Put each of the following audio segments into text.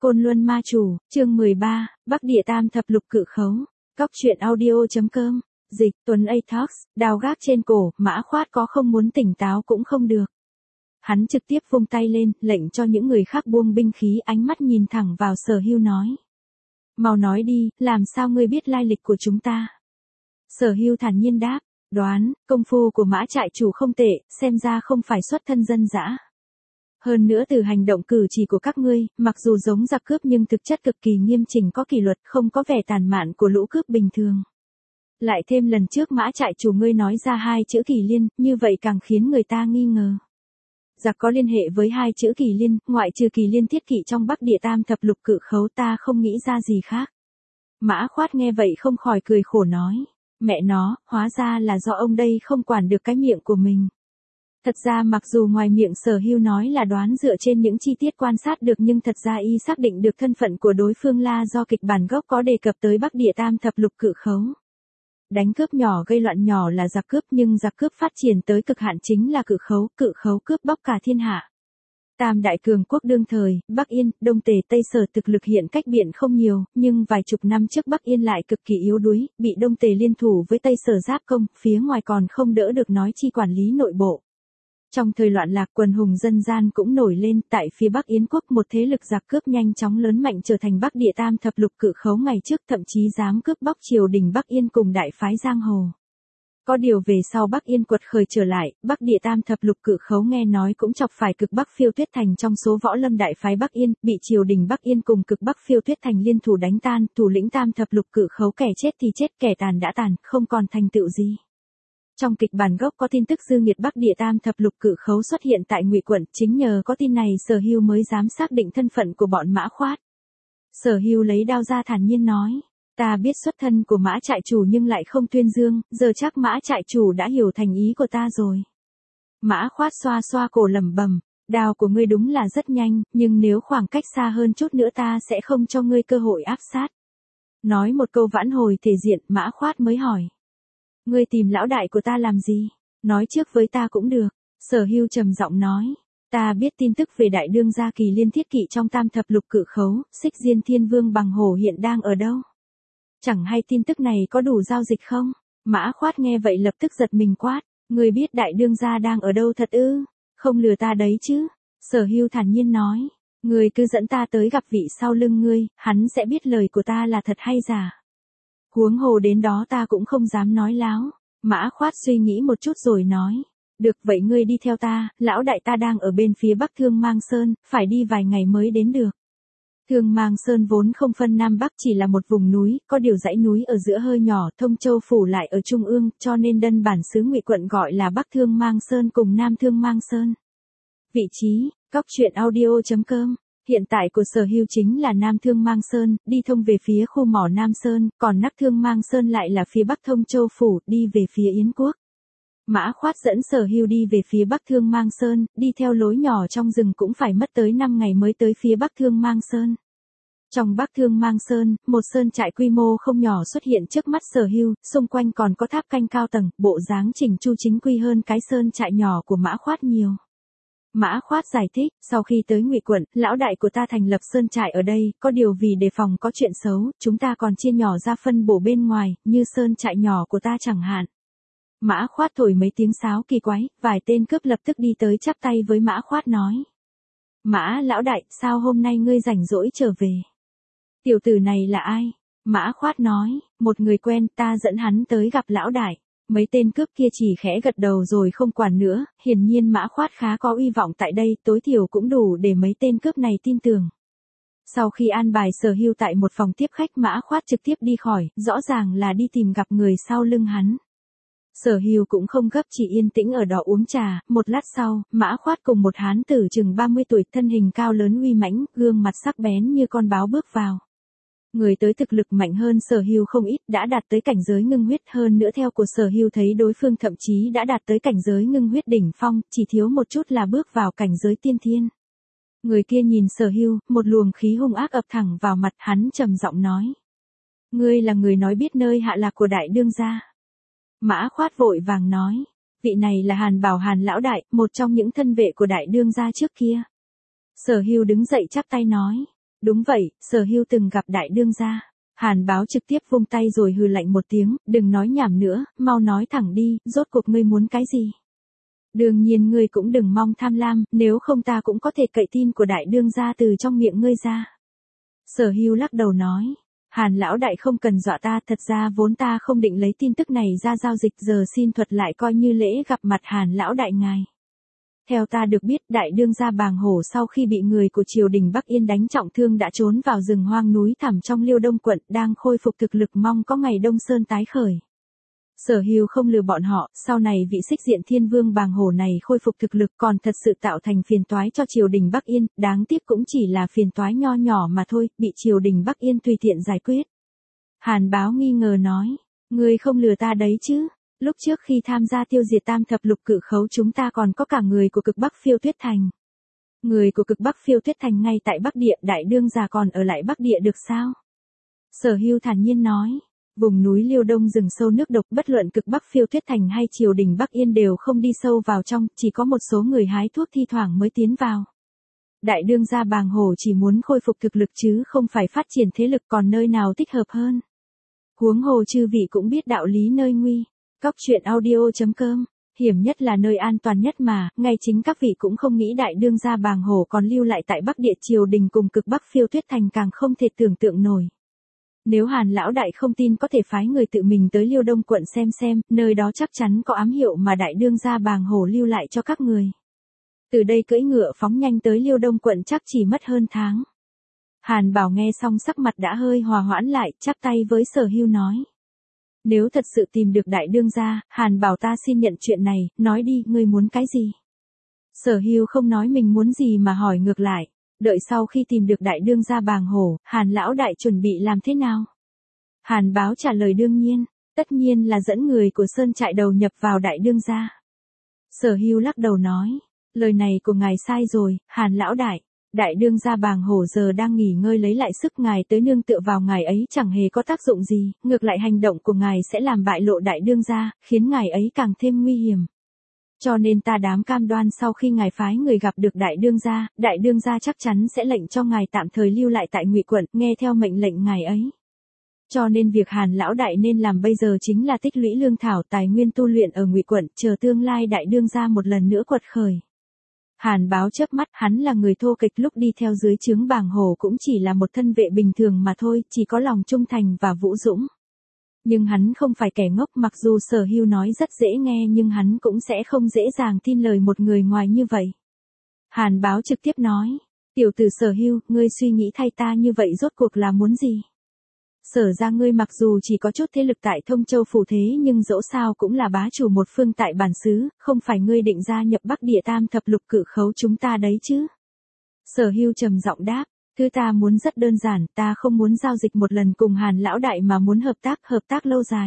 Côn Luân Ma Chủ, chương 13, Bắc Địa Tam Thập Lục Cự Khấu. Cóc truyện audio.com. Dịch, Tuấn A Talks, đào gác trên cổ, Mã Khoát có không muốn tỉnh táo cũng không được. Hắn trực tiếp vung tay lên, lệnh cho những người khác buông binh khí, ánh mắt nhìn thẳng vào Sở Hưu nói. Mau nói đi, làm sao ngươi biết lai lịch của chúng ta? Sở Hưu thản nhiên đáp, đoán, công phu của Mã trại chủ không tệ, xem ra không phải xuất thân dân dã. Hơn nữa từ hành động cử chỉ của các ngươi, mặc dù giống giặc cướp nhưng thực chất cực kỳ nghiêm chỉnh có kỷ luật, không có vẻ tàn mạn của lũ cướp bình thường. Lại thêm lần trước Mã trại chủ ngươi nói ra hai chữ Kỳ Liên, như vậy càng khiến người ta nghi ngờ. Giặc có liên hệ với hai chữ Kỳ Liên, ngoại trừ Kỳ Liên thiết kỵ trong Bắc Địa Tam Thập Lục Cự Khấu ta không nghĩ ra gì khác. Mã Khoát nghe vậy không khỏi cười khổ nói, mẹ nó, hóa ra là do ông đây không quản được cái miệng của mình. Thật ra mặc dù ngoài miệng Sở Hưu nói là đoán dựa trên những chi tiết quan sát được nhưng thật ra y xác định được thân phận của đối phương là do kịch bản gốc có đề cập tới Bắc Địa Tam Thập Lục Cự Khấu. Đánh cướp nhỏ gây loạn nhỏ là giặc cướp nhưng giặc cướp phát triển tới cực hạn chính là cự khấu cướp bóc cả thiên hạ. Tam đại cường quốc đương thời, Bắc Yên, Đông Tề, Tây Sở thực lực hiện cách biệt không nhiều, nhưng vài chục năm trước Bắc Yên lại cực kỳ yếu đuối, bị Đông Tề liên thủ với Tây Sở giáp công, phía ngoài còn không đỡ được nói chi quản lý nội bộ. Trong thời loạn lạc quần hùng dân gian cũng nổi lên, tại phía Bắc Yến quốc một thế lực giặc cướp nhanh chóng lớn mạnh trở thành Bắc Địa Tam Thập Lục Cự Khấu ngày trước thậm chí dám cướp bóc triều đình Bắc Yên cùng đại phái giang hồ. Có điều về sau Bắc Yên quật khởi trở lại, Bắc Địa Tam Thập Lục Cự Khấu nghe nói cũng chọc phải cực Bắc Phiêu Tuyết Thành trong số võ lâm đại phái Bắc Yên, bị triều đình Bắc Yên cùng cực Bắc Phiêu Tuyết Thành liên thủ đánh tan, thủ lĩnh Tam Thập Lục Cự Khấu kẻ chết thì chết, kẻ tàn đã tàn, không còn thành tựu gì. Trong kịch bản gốc có tin tức dư nghiệt Bắc Địa Tam Thập Lục Cự Khấu xuất hiện tại Ngụy quận, chính nhờ có tin này Sở Hưu mới dám xác định thân phận của bọn Mã Khoát. Sở Hưu lấy đao ra thản nhiên nói, ta biết xuất thân của Mã trại chủ nhưng lại không tuyên dương, giờ chắc Mã trại chủ đã hiểu thành ý của ta rồi. Mã Khoát xoa xoa cổ lẩm bẩm, đao của ngươi đúng là rất nhanh, nhưng nếu khoảng cách xa hơn chút nữa ta sẽ không cho ngươi cơ hội áp sát. Nói một câu vãn hồi thể diện, Mã Khoát mới hỏi. Ngươi tìm lão đại của ta làm gì? Nói trước với ta cũng được. Sở Hưu trầm giọng nói. Ta biết tin tức về đại đương gia Kỳ Liên thiết kỵ trong Tam Thập Lục Cự Khấu, Xích Diên Thiên Vương Bằng Hổ hiện đang ở đâu? Chẳng hay tin tức này có đủ giao dịch không? Mã Khoát nghe vậy lập tức giật mình quát. Ngươi biết đại đương gia đang ở đâu thật ư? Không lừa ta đấy chứ? Sở Hưu thản nhiên nói. Ngươi cứ dẫn ta tới gặp vị sau lưng ngươi, hắn sẽ biết lời của ta là thật hay giả. Huống hồ đến đó ta cũng không dám nói láo. Mã Khoát suy nghĩ một chút rồi nói. Được vậy ngươi đi theo ta, lão đại ta đang ở bên phía bắc Thương Mang Sơn, phải đi vài ngày mới đến được. Thương Mang Sơn vốn không phân Nam Bắc chỉ là một vùng núi, có điều dãy núi ở giữa hơi nhỏ, Thông Châu phủ lại ở trung ương, cho nên đơn bản xứ Ngụy quận gọi là Bắc Thương Mang Sơn cùng Nam Thương Mang Sơn. Vị trí, cóc truyện audio.com. Hiện tại của Sở Hưu chính là Nam Thương Mang Sơn, đi thông về phía khu mỏ Nam Sơn, còn Bắc Thương Mang Sơn lại là phía Bắc Thông Châu phủ, đi về phía Yến quốc. Mã Khoát dẫn Sở Hưu đi về phía Bắc Thương Mang Sơn, đi theo lối nhỏ trong rừng cũng phải mất tới 5 ngày mới tới phía Bắc Thương Mang Sơn. Trong Bắc Thương Mang Sơn, một sơn trại quy mô không nhỏ xuất hiện trước mắt Sở Hưu, xung quanh còn có tháp canh cao tầng, bộ dáng chỉnh chu chính quy hơn cái sơn trại nhỏ của Mã Khoát nhiều. Mã Khoát giải thích, sau khi tới Ngụy quận, lão đại của ta thành lập sơn trại ở đây, có điều vì đề phòng có chuyện xấu, chúng ta còn chia nhỏ ra phân bổ bên ngoài, như sơn trại nhỏ của ta chẳng hạn. Mã Khoát thổi mấy tiếng sáo kỳ quái, vài tên cướp lập tức đi tới chắp tay với Mã Khoát nói. Mã lão đại, sao hôm nay ngươi rảnh rỗi trở về? Tiểu tử này là ai? Mã Khoát nói, một người quen, ta dẫn hắn tới gặp lão đại. Mấy tên cướp kia chỉ khẽ gật đầu rồi không quản nữa, hiển nhiên Mã Khoát khá có uy vọng tại đây, tối thiểu cũng đủ để mấy tên cướp này tin tưởng. Sau khi an bài Sở Hưu tại một phòng tiếp khách, Mã Khoát trực tiếp đi khỏi, rõ ràng là đi tìm gặp người sau lưng hắn. Sở Hưu cũng không gấp, chỉ yên tĩnh ở đó uống trà, một lát sau, Mã Khoát cùng một hán tử chừng 30 tuổi, thân hình cao lớn uy mãnh, gương mặt sắc bén như con báo bước vào. Người tới thực lực mạnh hơn Sở Hưu không ít, đã đạt tới cảnh giới ngưng huyết, hơn nữa theo của Sở Hưu thấy đối phương thậm chí đã đạt tới cảnh giới ngưng huyết đỉnh phong, chỉ thiếu một chút là bước vào cảnh giới tiên thiên. Người kia nhìn Sở Hưu, một luồng khí hung ác ập thẳng vào mặt, hắn trầm giọng nói. Ngươi là người nói biết nơi hạ lạc của đại đương gia. Mã Khoát vội vàng nói. Vị này là Hàn Bảo Hàn lão đại, một trong những thân vệ của đại đương gia trước kia. Sở Hưu đứng dậy chắp tay nói. Đúng vậy, Sở Hưu từng gặp đại đương gia. Hàn Báo trực tiếp vung tay rồi hừ lạnh một tiếng, đừng nói nhảm nữa, mau nói thẳng đi, rốt cuộc ngươi muốn cái gì? Đương nhiên ngươi cũng đừng mong tham lam, nếu không ta cũng có thể cậy tin của đại đương gia từ trong miệng ngươi ra. Sở Hưu lắc đầu nói, Hàn lão đại không cần dọa ta, thật ra vốn ta không định lấy tin tức này ra giao dịch, giờ xin thuật lại coi như lễ gặp mặt Hàn lão đại ngài. Theo ta được biết, đại đương gia Bàng Hổ sau khi bị người của triều đình Bắc Yên đánh trọng thương đã trốn vào rừng hoang núi thẳm trong Liêu Đông quận, đang khôi phục thực lực, mong có ngày Đông Sơn tái khởi. Sở Hưu không lừa bọn họ, sau này vị xích diện thiên vương Bàng Hổ này khôi phục thực lực còn thật sự tạo thành phiền toái cho triều đình Bắc Yên, đáng tiếc cũng chỉ là phiền toái nho nhỏ mà thôi, bị triều đình Bắc Yên tùy tiện giải quyết. Hàn Báo nghi ngờ nói, ngươi không lừa ta đấy chứ? Lúc trước khi tham gia tiêu diệt tam thập lục cự khấu chúng ta còn có cả người của cực Bắc Phiêu Tuyết Thành. Người của cực Bắc Phiêu Tuyết Thành ngay tại Bắc Địa, đại đương gia còn ở lại Bắc Địa được sao? Sở Hưu thản nhiên nói, vùng núi Liêu Đông rừng sâu nước độc, bất luận cực Bắc Phiêu Tuyết Thành hay triều đình Bắc Yên đều không đi sâu vào trong, chỉ có một số người hái thuốc thi thoảng mới tiến vào. Đại đương gia Bàng Hổ chỉ muốn khôi phục thực lực chứ không phải phát triển thế lực, còn nơi nào thích hợp hơn. Huống hồ chư vị cũng biết đạo lý nơi nguy. Cóc truyện audio.com, hiểm nhất là nơi an toàn nhất mà, ngay chính các vị cũng không nghĩ đại đương gia Bàng Hổ còn lưu lại tại Bắc Địa, triều đình cùng cực Bắc Phiêu Tuyết Thành càng không thể tưởng tượng nổi. Nếu Hàn lão đại không tin có thể phái người tự mình tới Liêu Đông quận xem, nơi đó chắc chắn có ám hiệu mà đại đương gia Bàng Hổ lưu lại cho các người. Từ đây cưỡi ngựa phóng nhanh tới Liêu Đông quận chắc chỉ mất hơn tháng. Hàn Bảo nghe xong sắc mặt đã hơi hòa hoãn lại, chắp tay với Sở Hưu nói. Nếu thật sự tìm được đại đương gia, Hàn Bảo ta xin nhận chuyện này, nói đi, ngươi muốn cái gì? Sở Hưu không nói mình muốn gì mà hỏi ngược lại, đợi sau khi tìm được đại đương gia Bàng Hổ, Hàn lão đại chuẩn bị làm thế nào? Hàn Báo trả lời đương nhiên, tất nhiên là dẫn người của Sơn trại đầu nhập vào đại đương gia. Sở Hưu lắc đầu nói, lời này của ngài sai rồi, Hàn lão đại. Đại đương gia Bàng Hổ giờ đang nghỉ ngơi lấy lại sức, ngài tới nương tựa vào ngài ấy chẳng hề có tác dụng gì, ngược lại hành động của ngài sẽ làm bại lộ đại đương gia, khiến ngài ấy càng thêm nguy hiểm. Cho nên ta dám cam đoan sau khi ngài phái người gặp được đại đương gia chắc chắn sẽ lệnh cho ngài tạm thời lưu lại tại Ngụy quận, nghe theo mệnh lệnh ngài ấy. Cho nên việc Hàn lão đại nên làm bây giờ chính là tích lũy lương thảo tài nguyên tu luyện ở Ngụy quận, chờ tương lai đại đương gia một lần nữa quật khởi. Hàn Báo chớp mắt, hắn là người thô kịch, lúc đi theo dưới trướng Bàng Hổ cũng chỉ là một thân vệ bình thường mà thôi, chỉ có lòng trung thành và vũ dũng. Nhưng hắn không phải kẻ ngốc, mặc dù Sở Hưu nói rất dễ nghe nhưng hắn cũng sẽ không dễ dàng tin lời một người ngoài như vậy. Hàn Báo trực tiếp nói, tiểu tử Sở Hưu, ngươi suy nghĩ thay ta như vậy rốt cuộc là muốn gì? Sở ra ngươi mặc dù chỉ có chút thế lực tại Thông Châu phủ thế nhưng dẫu sao cũng là bá chủ một phương tại bản xứ, không phải ngươi định gia nhập Bắc Địa tam thập lục cự khấu chúng ta đấy chứ? Sở Hưu trầm giọng đáp, thứ ta muốn rất đơn giản, ta không muốn giao dịch một lần cùng Hàn lão đại mà muốn hợp tác lâu dài.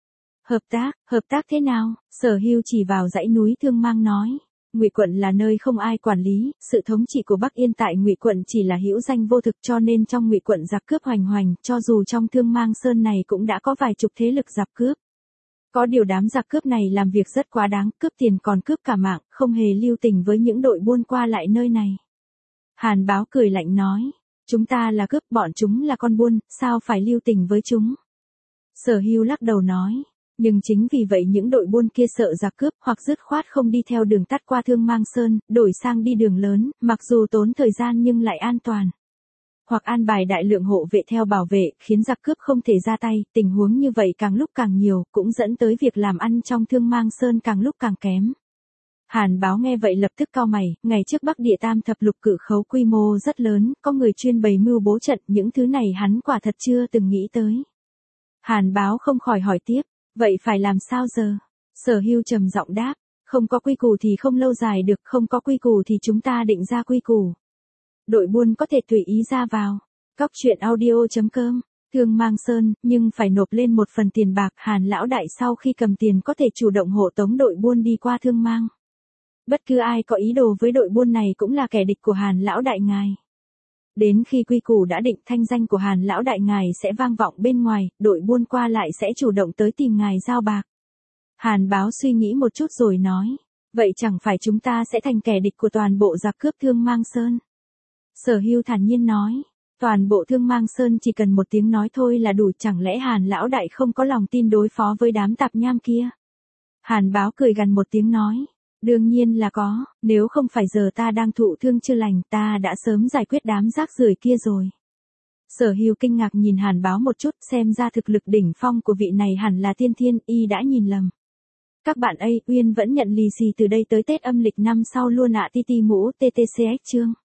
Hợp tác thế nào? Sở Hưu chỉ vào dãy núi Thương Mang nói. Ngụy quận là nơi không ai quản lý, sự thống trị của Bắc Yên tại Ngụy quận chỉ là hữu danh vô thực, cho nên trong Ngụy quận giặc cướp hoành hành, cho dù trong Thương Mang Sơn này cũng đã có vài chục thế lực giặc cướp. Có điều đám giặc cướp này làm việc rất quá đáng, cướp tiền còn cướp cả mạng, không hề lưu tình với những đội buôn qua lại nơi này. Hàn Báo cười lạnh nói, chúng ta là cướp, bọn chúng là con buôn, sao phải lưu tình với chúng? Sở Hưu lắc đầu nói. Nhưng chính vì vậy những đội buôn kia sợ giặc cướp, hoặc dứt khoát không đi theo đường tắt qua Thương Mang Sơn, đổi sang đi đường lớn, mặc dù tốn thời gian nhưng lại an toàn. Hoặc an bài đại lượng hộ vệ theo bảo vệ, khiến giặc cướp không thể ra tay, tình huống như vậy càng lúc càng nhiều, cũng dẫn tới việc làm ăn trong Thương Mang Sơn càng lúc càng kém. Hàn Báo nghe vậy lập tức cau mày, ngày trước Bắc Địa tam thập lục cự khấu quy mô rất lớn, có người chuyên bày mưu bố trận, những thứ này hắn quả thật chưa từng nghĩ tới. Hàn Báo không khỏi hỏi tiếp. Vậy phải làm sao giờ? Sở Hưu trầm giọng đáp, không có quy củ thì không lâu dài được, không có quy củ thì chúng ta định ra quy củ. Đội buôn có thể tùy ý ra vào. Cóc truyện audio.com, Thương Mang Sơn, nhưng phải nộp lên một phần tiền bạc, Hàn lão đại sau khi cầm tiền có thể chủ động hộ tống đội buôn đi qua Thương Mang. Bất cứ ai có ý đồ với đội buôn này cũng là kẻ địch của Hàn lão đại ngài. Đến khi quy củ đã định, thanh danh của Hàn lão đại ngài sẽ vang vọng bên ngoài, đội buôn qua lại sẽ chủ động tới tìm ngài giao bạc. Hàn Báo suy nghĩ một chút rồi nói, vậy chẳng phải chúng ta sẽ thành kẻ địch của toàn bộ giặc cướp Thương Mang Sơn? Sở Hưu thản nhiên nói, Toàn bộ Thương Mang Sơn chỉ cần một tiếng nói thôi là đủ, chẳng lẽ Hàn lão đại không có lòng tin đối phó với đám tạp nham kia? Hàn Báo cười gằn một tiếng nói. Đương nhiên là có, nếu không phải giờ ta đang thụ thương chưa lành ta đã sớm giải quyết đám rác rưởi kia rồi. Sở Hưu kinh ngạc nhìn Hàn Báo một chút, xem ra thực lực đỉnh phong của vị này hẳn là tiên thiên, y đã nhìn lầm. Các bạn Uyên vẫn nhận lì xì từ đây tới Tết âm lịch năm sau luôn ạ, TT mũ TTCX chương.